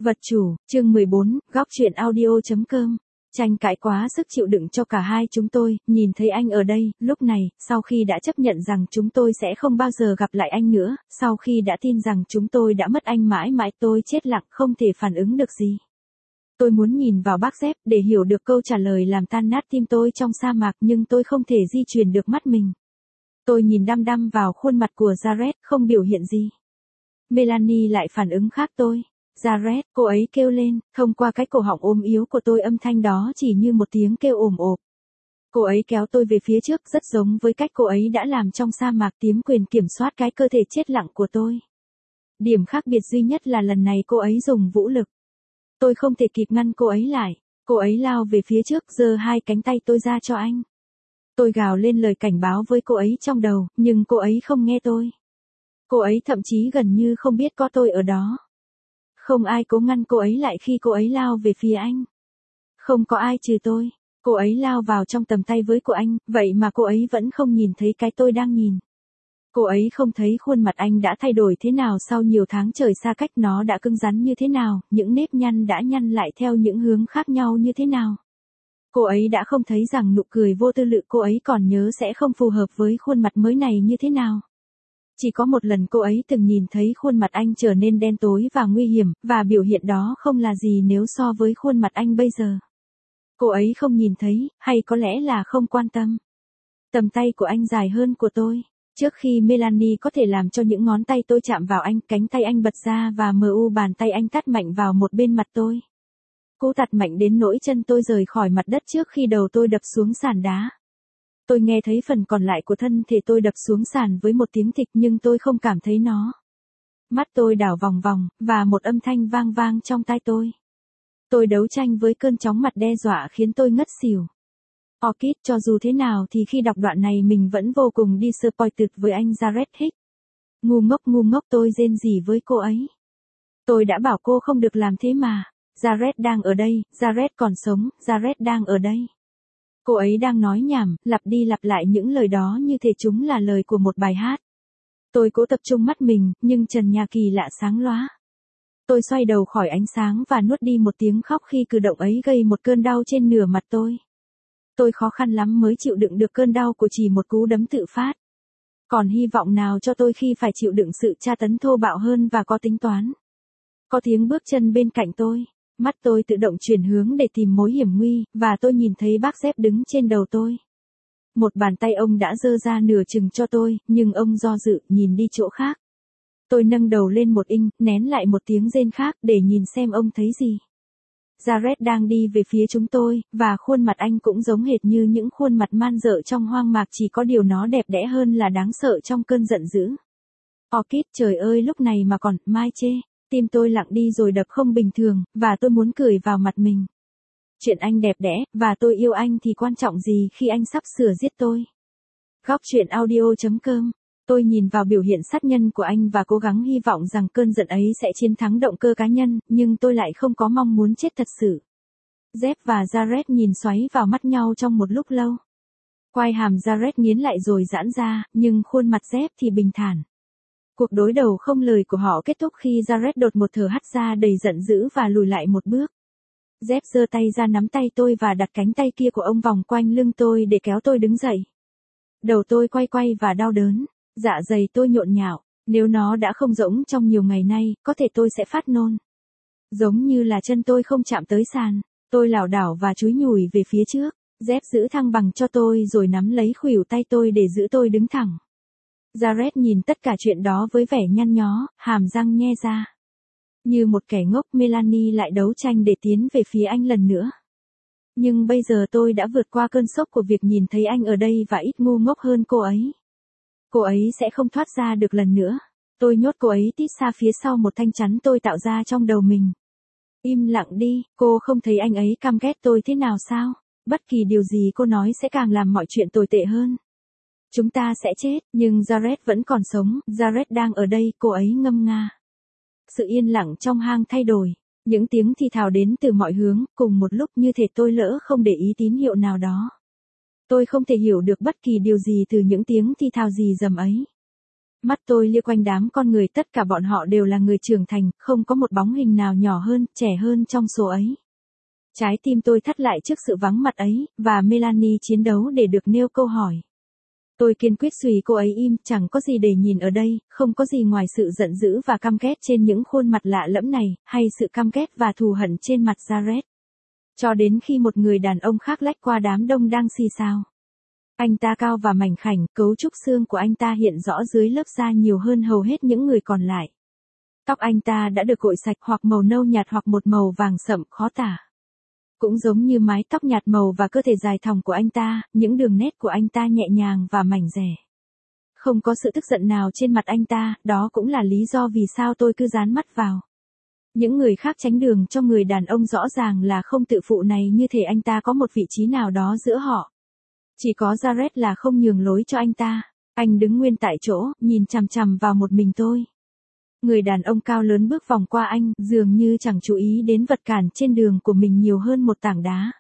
Vật chủ, chương 14, góc chuyện audio.com. Tranh cãi quá sức chịu đựng cho cả hai chúng tôi, nhìn thấy anh ở đây, lúc này, sau khi đã chấp nhận rằng chúng tôi sẽ không bao giờ gặp lại anh nữa, sau khi đã tin rằng chúng tôi đã mất anh mãi mãi, tôi chết lặng không thể phản ứng được gì. Tôi muốn nhìn vào bác Jeff để hiểu được câu trả lời làm tan nát tim tôi trong sa mạc, nhưng tôi không thể di chuyển được mắt mình. Tôi nhìn đăm đăm vào khuôn mặt của Jared, không biểu hiện gì. Melanie lại phản ứng khác tôi. Jared, cô ấy kêu lên, thông qua cái cổ họng ôm yếu của tôi, âm thanh đó chỉ như một tiếng kêu ồm ộp. Cô ấy kéo tôi về phía trước, rất giống với cách cô ấy đã làm trong sa mạc, tiếm quyền kiểm soát cái cơ thể chết lặng của tôi. Điểm khác biệt duy nhất là lần này cô ấy dùng vũ lực. Tôi không thể kịp ngăn cô ấy lại. Cô ấy lao về phía trước, giơ hai cánh tay tôi ra cho anh. Tôi gào lên lời cảnh báo với cô ấy trong đầu, nhưng cô ấy không nghe tôi. Cô ấy thậm chí gần như không biết có tôi ở đó. Không ai cố ngăn cô ấy lại khi cô ấy lao về phía anh. Không có ai trừ tôi. Cô ấy lao vào trong tầm tay với của anh, vậy mà cô ấy vẫn không nhìn thấy cái tôi đang nhìn. Cô ấy không thấy khuôn mặt anh đã thay đổi thế nào sau nhiều tháng trời xa cách, nó đã cứng rắn như thế nào, những nếp nhăn đã nhăn lại theo những hướng khác nhau như thế nào. Cô ấy đã không thấy rằng nụ cười vô tư lự cô ấy còn nhớ sẽ không phù hợp với khuôn mặt mới này như thế nào. Chỉ có một lần cô ấy từng nhìn thấy khuôn mặt anh trở nên đen tối và nguy hiểm, và biểu hiện đó không là gì nếu so với khuôn mặt anh bây giờ. Cô ấy không nhìn thấy, hay có lẽ là không quan tâm. Tầm tay của anh dài hơn của tôi. Trước khi Melanie có thể làm cho những ngón tay tôi chạm vào anh, cánh tay anh bật ra và bàn tay anh tát mạnh vào một bên mặt tôi. Cú tát mạnh đến nỗi chân tôi rời khỏi mặt đất trước khi đầu tôi đập xuống sàn đá. Tôi nghe thấy phần còn lại của thân thể tôi đập xuống sàn với một tiếng thịch, nhưng tôi không cảm thấy nó. Mắt tôi đảo vòng vòng, và một âm thanh vang vang trong tai tôi. Tôi đấu tranh với cơn chóng mặt đe dọa khiến tôi ngất xỉu. Orchid, cho dù thế nào thì khi đọc đoạn này mình vẫn vô cùng disappointed với anh Jared Hicks. Ngu ngốc, tôi rên rỉ với cô ấy. Tôi đã bảo cô không được làm thế mà. Jared đang ở đây, Jared còn sống, Jared đang ở đây. Cô ấy đang nói nhảm, lặp đi lặp lại những lời đó như thể chúng là lời của một bài hát. Tôi cố tập trung mắt mình, nhưng trần nhà kỳ lạ sáng lóa. Tôi xoay đầu khỏi ánh sáng và nuốt đi một tiếng khóc khi cử động ấy gây một cơn đau trên nửa mặt tôi. Tôi khó khăn lắm mới chịu đựng được cơn đau của chỉ một cú đấm tự phát. Còn hy vọng nào cho tôi khi phải chịu đựng sự tra tấn thô bạo hơn và có tính toán. Có tiếng bước chân bên cạnh tôi. Mắt tôi tự động chuyển hướng để tìm mối hiểm nguy, và tôi nhìn thấy bác Jeff đứng trên đầu tôi. Một bàn tay ông đã giơ ra nửa chừng cho tôi, nhưng ông do dự, nhìn đi chỗ khác. Tôi nâng đầu lên một inch, nén lại một tiếng rên khác để nhìn xem ông thấy gì. Jared đang đi về phía chúng tôi, và khuôn mặt anh cũng giống hệt như những khuôn mặt man dợ trong hoang mạc, chỉ có điều nó đẹp đẽ hơn là đáng sợ trong cơn giận dữ. Orchid, trời ơi, lúc này mà còn, Mai chê. Tim tôi lặng đi rồi đập không bình thường, và tôi muốn cười vào mặt mình. Chuyện anh đẹp đẽ, và tôi yêu anh thì quan trọng gì khi anh sắp sửa giết tôi. Góc chuyện audio.com. Tôi nhìn vào biểu hiện sát nhân của anh và cố gắng hy vọng rằng cơn giận ấy sẽ chiến thắng động cơ cá nhân, nhưng tôi lại không có mong muốn chết thật sự. Jeff và Jared nhìn xoáy vào mắt nhau trong một lúc lâu. Quai hàm Jared nghiến lại rồi giãn ra, nhưng khuôn mặt Jeff thì bình thản. Cuộc đối đầu không lời của họ kết thúc khi Jared đột một thở hắt ra đầy giận dữ và lùi lại một bước. Jeff giơ tay ra nắm tay tôi và đặt cánh tay kia của ông vòng quanh lưng tôi để kéo tôi đứng dậy. Đầu tôi quay và đau đớn, dạ dày tôi nhộn nhạo, nếu nó đã không rỗng trong nhiều ngày nay, có thể tôi sẽ phát nôn. Giống như là chân tôi không chạm tới sàn, tôi lảo đảo và chúi nhùi về phía trước. Jeff giữ thăng bằng cho tôi rồi nắm lấy khuỷu tay tôi để giữ tôi đứng thẳng. Jared nhìn tất cả chuyện đó với vẻ nhăn nhó, hàm răng nhe ra. Như một kẻ ngốc, Melanie lại đấu tranh để tiến về phía anh lần nữa. Nhưng bây giờ tôi đã vượt qua cơn sốc của việc nhìn thấy anh ở đây và ít ngu ngốc hơn cô ấy. Cô ấy sẽ không thoát ra được lần nữa. Tôi nhốt cô ấy tít xa phía sau một thanh chắn tôi tạo ra trong đầu mình. Im lặng đi, cô không thấy anh ấy căm ghét tôi thế nào sao? Bất kỳ điều gì cô nói sẽ càng làm mọi chuyện tồi tệ hơn. Chúng ta sẽ chết, nhưng Jared vẫn còn sống, Jared đang ở đây, cô ấy ngâm nga. Sự yên lặng trong hang thay đổi, những tiếng thì thào đến từ mọi hướng, cùng một lúc như thể tôi lỡ không để ý tín hiệu nào đó. Tôi không thể hiểu được bất kỳ điều gì từ những tiếng thì thào gì dầm ấy. Mắt tôi lia quanh đám con người, tất cả bọn họ đều là người trưởng thành, không có một bóng hình nào nhỏ hơn, trẻ hơn trong số ấy. Trái tim tôi thắt lại trước sự vắng mặt ấy, và Melanie chiến đấu để được nêu câu hỏi. Tôi kiên quyết xùy cô ấy im, chẳng có gì để nhìn ở đây, không có gì ngoài sự giận dữ và căm ghét trên những khuôn mặt lạ lẫm này, hay sự căm ghét và thù hận trên mặt Jared. Cho đến khi một người đàn ông khác lách qua đám đông đang xì xào. Anh ta cao và mảnh khảnh, cấu trúc xương của anh ta hiện rõ dưới lớp da nhiều hơn hầu hết những người còn lại. Tóc anh ta đã được gội sạch, hoặc màu nâu nhạt hoặc một màu vàng sậm khó tả. Cũng giống như mái tóc nhạt màu và cơ thể dài thòng của anh ta, những đường nét của anh ta nhẹ nhàng và mảnh dẻ. Không có sự tức giận nào trên mặt anh ta, đó cũng là lý do vì sao tôi cứ dán mắt vào. Những người khác tránh đường cho người đàn ông rõ ràng là không tự phụ này, như thể anh ta có một vị trí nào đó giữa họ. Chỉ có Jared là không nhường lối cho anh ta. Anh đứng nguyên tại chỗ, nhìn chằm chằm vào một mình tôi. Người đàn ông cao lớn bước vòng qua anh, dường như chẳng chú ý đến vật cản trên đường của mình nhiều hơn một tảng đá.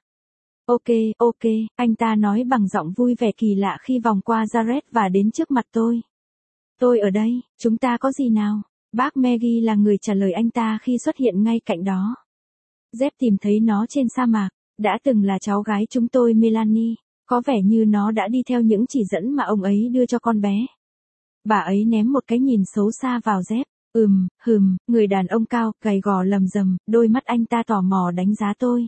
Ok, anh ta nói bằng giọng vui vẻ kỳ lạ khi vòng qua Jared và đến trước mặt tôi. Tôi ở đây, chúng ta có gì nào? Bác Maggie là người trả lời anh ta khi xuất hiện ngay cạnh đó. Dép tìm thấy nó trên sa mạc, đã từng là cháu gái chúng tôi Melanie, có vẻ như nó đã đi theo những chỉ dẫn mà ông ấy đưa cho con bé. Bà ấy ném một cái nhìn xấu xa vào dép. Người đàn ông cao, gầy gò lầm rầm, đôi mắt anh ta tò mò đánh giá tôi.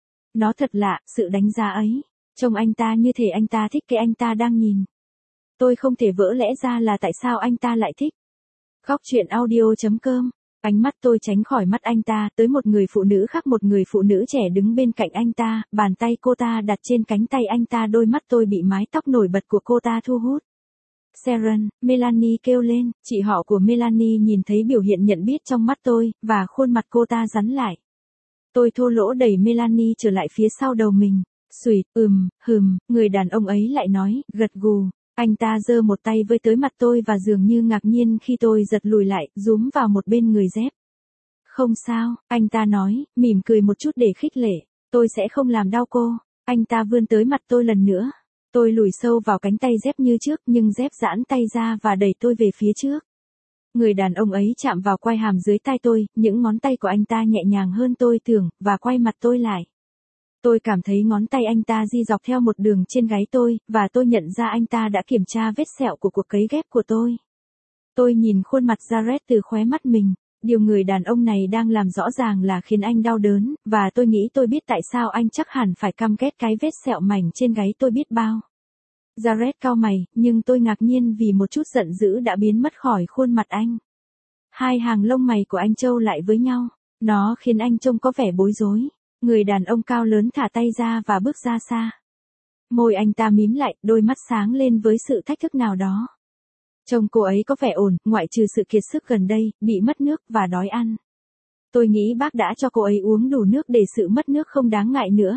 Nó thật lạ, sự đánh giá ấy. Trông anh ta như thể anh ta thích cái anh ta đang nhìn. Tôi không thể vỡ lẽ ra là tại sao anh ta lại thích. Góc truyện audio.com. Ánh mắt tôi tránh khỏi mắt anh ta, tới một người phụ nữ khác, một người phụ nữ trẻ đứng bên cạnh anh ta, bàn tay cô ta đặt trên cánh tay anh ta, đôi mắt tôi bị mái tóc nổi bật của cô ta thu hút. Sharon, Melanie kêu lên, chị họ của Melanie nhìn thấy biểu hiện nhận biết trong mắt tôi, và khuôn mặt cô ta rắn lại. Tôi thô lỗ đẩy Melanie trở lại phía sau đầu mình. Xùi, người đàn ông ấy lại nói, gật gù. Anh ta giơ một tay với tới mặt tôi và dường như ngạc nhiên khi tôi giật lùi lại, rúm vào một bên người dép. Không sao, anh ta nói, mỉm cười một chút để khích lệ. Tôi sẽ không làm đau cô. Anh ta vươn tới mặt tôi lần nữa. Tôi lùi sâu vào cánh tay dép như trước, nhưng dép giãn tay ra và đẩy tôi về phía trước. Người đàn ông ấy chạm vào quai hàm dưới tay tôi, những ngón tay của anh ta nhẹ nhàng hơn tôi tưởng, và quay mặt tôi lại. Tôi cảm thấy ngón tay anh ta di dọc theo một đường trên gáy tôi, và tôi nhận ra anh ta đã kiểm tra vết sẹo của cuộc cấy ghép của tôi. Tôi nhìn khuôn mặt Jared từ khóe mắt mình. Điều người đàn ông này đang làm rõ ràng là khiến anh đau đớn, và tôi nghĩ tôi biết tại sao anh chắc hẳn phải căm ghét cái vết sẹo mảnh trên gáy tôi biết bao. Jared cau mày, nhưng tôi ngạc nhiên vì một chút giận dữ đã biến mất khỏi khuôn mặt anh. Hai hàng lông mày của anh châu lại với nhau. Nó khiến anh trông có vẻ bối rối. Người đàn ông cao lớn thả tay ra và bước ra xa. Môi anh ta mím lại, đôi mắt sáng lên với sự thách thức nào đó. Trông cô ấy có vẻ ổn, ngoại trừ sự kiệt sức gần đây, bị mất nước và đói ăn. Tôi nghĩ bác đã cho cô ấy uống đủ nước để sự mất nước không đáng ngại nữa.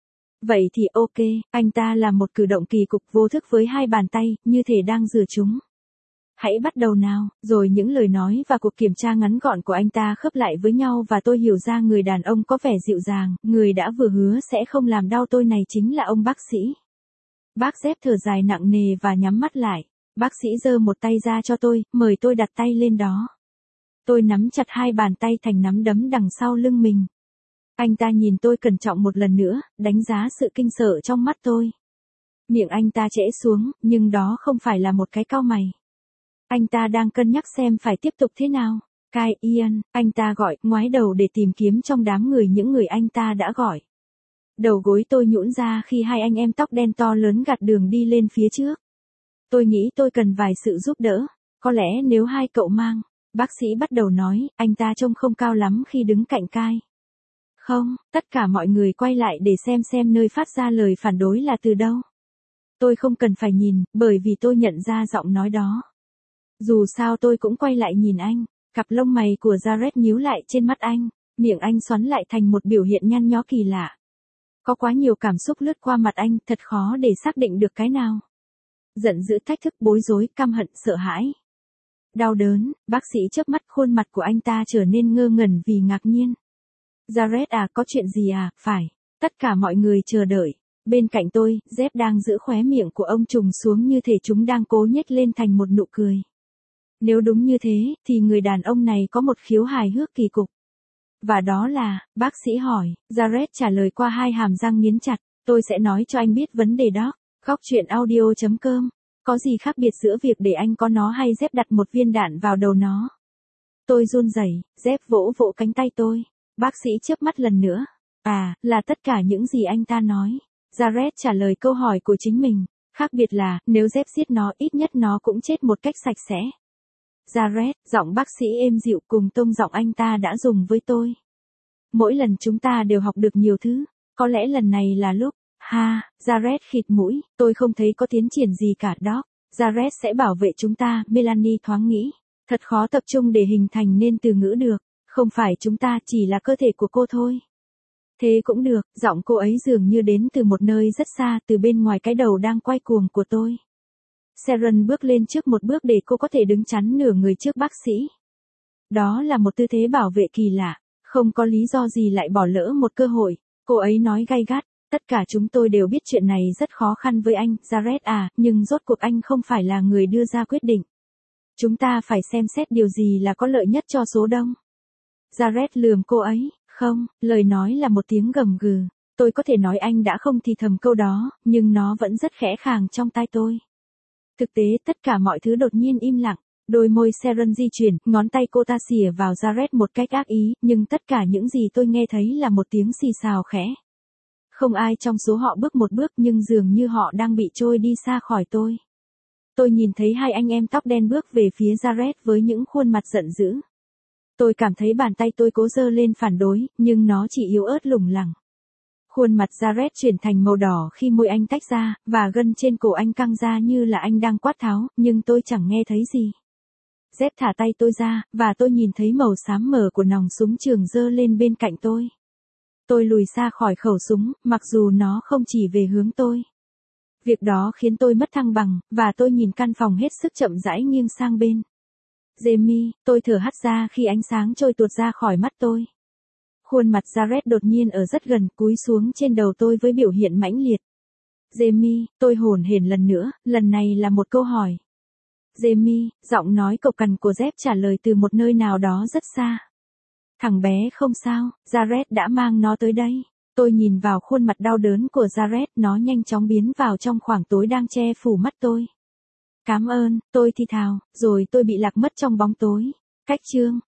Vậy thì ok, anh ta làm một cử động kỳ cục vô thức với hai bàn tay, như thể đang rửa chúng. Hãy bắt đầu nào, rồi những lời nói và cuộc kiểm tra ngắn gọn của anh ta khớp lại với nhau và tôi hiểu ra người đàn ông có vẻ dịu dàng, người đã vừa hứa sẽ không làm đau tôi này chính là ông bác sĩ. Bác dép thở dài nặng nề và nhắm mắt lại. Bác sĩ giơ một tay ra cho tôi, mời tôi đặt tay lên đó. Tôi nắm chặt hai bàn tay thành nắm đấm đằng sau lưng mình. Anh ta nhìn tôi cẩn trọng một lần nữa, đánh giá sự kinh sợ trong mắt tôi. Miệng anh ta trễ xuống, nhưng đó không phải là một cái cau mày. Anh ta đang cân nhắc xem phải tiếp tục thế nào. Kai Ian, anh ta gọi, ngoái đầu để tìm kiếm trong đám người những người anh ta đã gọi. Đầu gối tôi nhũn ra khi hai anh em tóc đen to lớn gạt đường đi lên phía trước. Tôi nghĩ tôi cần vài sự giúp đỡ. Có lẽ nếu hai cậu mang. Bác sĩ bắt đầu nói, anh ta trông không cao lắm khi đứng cạnh Kai. Không, tất cả mọi người quay lại để xem nơi phát ra lời phản đối là từ đâu. Tôi không cần phải nhìn, bởi vì tôi nhận ra giọng nói đó. Dù sao tôi cũng quay lại nhìn anh. Cặp lông mày của Jared nhíu lại trên mắt anh. Miệng anh xoắn lại thành một biểu hiện nhăn nhó kỳ lạ. Có quá nhiều cảm xúc lướt qua mặt anh, thật khó để xác định được cái nào. Giận dữ, thách thức, bối rối, căm hận, sợ hãi. Đau đớn, bác sĩ chớp mắt, khuôn mặt của anh ta trở nên ngơ ngẩn vì ngạc nhiên. Jared à, có chuyện gì à, phải. Tất cả mọi người chờ đợi. Bên cạnh tôi, Jeff đang giữ khóe miệng của ông trùng xuống như thể chúng đang cố nhếch lên thành một nụ cười. Nếu đúng như thế, thì người đàn ông này có một khiếu hài hước kỳ cục. Và đó là, bác sĩ hỏi, Jared trả lời qua hai hàm răng nghiến chặt, tôi sẽ nói cho anh biết vấn đề đó. Góc chuyện audio.com. Có gì khác biệt giữa việc để anh có nó hay dép đặt một viên đạn vào đầu nó? Tôi run rẩy, dép vỗ vỗ cánh tay tôi. Bác sĩ chớp mắt lần nữa. À, là tất cả những gì anh ta nói. Jared trả lời câu hỏi của chính mình. Khác biệt là, nếu dép giết nó ít nhất nó cũng chết một cách sạch sẽ. Jared, giọng bác sĩ êm dịu cùng tông giọng anh ta đã dùng với tôi. Mỗi lần chúng ta đều học được nhiều thứ. Có lẽ lần này là lúc. Ha, Jared khịt mũi, tôi không thấy có tiến triển gì cả đó. Jared sẽ bảo vệ chúng ta, Melanie thoáng nghĩ. Thật khó tập trung để hình thành nên từ ngữ được. Không phải chúng ta, chỉ là cơ thể của cô thôi. Thế cũng được, giọng cô ấy dường như đến từ một nơi rất xa, từ bên ngoài cái đầu đang quay cuồng của tôi. Sharon bước lên trước một bước để cô có thể đứng chắn nửa người trước bác sĩ. Đó là một tư thế bảo vệ kỳ lạ, không có lý do gì lại bỏ lỡ một cơ hội, cô ấy nói gay gắt. Tất cả chúng tôi đều biết chuyện này rất khó khăn với anh, Jared à, nhưng rốt cuộc anh không phải là người đưa ra quyết định. Chúng ta phải xem xét điều gì là có lợi nhất cho số đông. Jared lườm cô ấy, không, lời nói là một tiếng gầm gừ. Tôi có thể nói anh đã không thì thầm câu đó, nhưng nó vẫn rất khẽ khàng trong tai tôi. Thực tế tất cả mọi thứ đột nhiên im lặng, đôi môi Sharon di chuyển, ngón tay cô ta xỉa vào Jared một cách ác ý, nhưng tất cả những gì tôi nghe thấy là một tiếng xì xào khẽ. Không ai trong số họ bước một bước nhưng dường như họ đang bị trôi đi xa khỏi tôi. Tôi nhìn thấy hai anh em tóc đen bước về phía Jared với những khuôn mặt giận dữ. Tôi cảm thấy bàn tay tôi cố giơ lên phản đối, nhưng nó chỉ yếu ớt lủng lẳng. Khuôn mặt Jared chuyển thành màu đỏ khi môi anh tách ra, và gân trên cổ anh căng ra như là anh đang quát tháo, nhưng tôi chẳng nghe thấy gì. Dép thả tay tôi ra, và tôi nhìn thấy màu xám mờ của nòng súng trường giơ lên bên cạnh tôi. Tôi lùi xa khỏi khẩu súng, mặc dù nó không chỉ về hướng tôi. Việc đó khiến tôi mất thăng bằng, và tôi nhìn căn phòng hết sức chậm rãi nghiêng sang bên. Jamie, tôi thở hắt ra khi ánh sáng trôi tuột ra khỏi mắt tôi. Khuôn mặt Jared đột nhiên ở rất gần, cúi xuống trên đầu tôi với biểu hiện mãnh liệt. Jamie, tôi hổn hển lần nữa, lần này là một câu hỏi. Jamie, giọng nói cộc cằn của Jeff trả lời từ một nơi nào đó rất xa. Thằng bé không sao, Jared đã mang nó tới đây. Tôi nhìn vào khuôn mặt đau đớn của Jared, nó nhanh chóng biến vào trong khoảng tối đang che phủ mắt tôi. Cảm ơn, tôi thì thào, rồi tôi bị lạc mất trong bóng tối. Cách chương.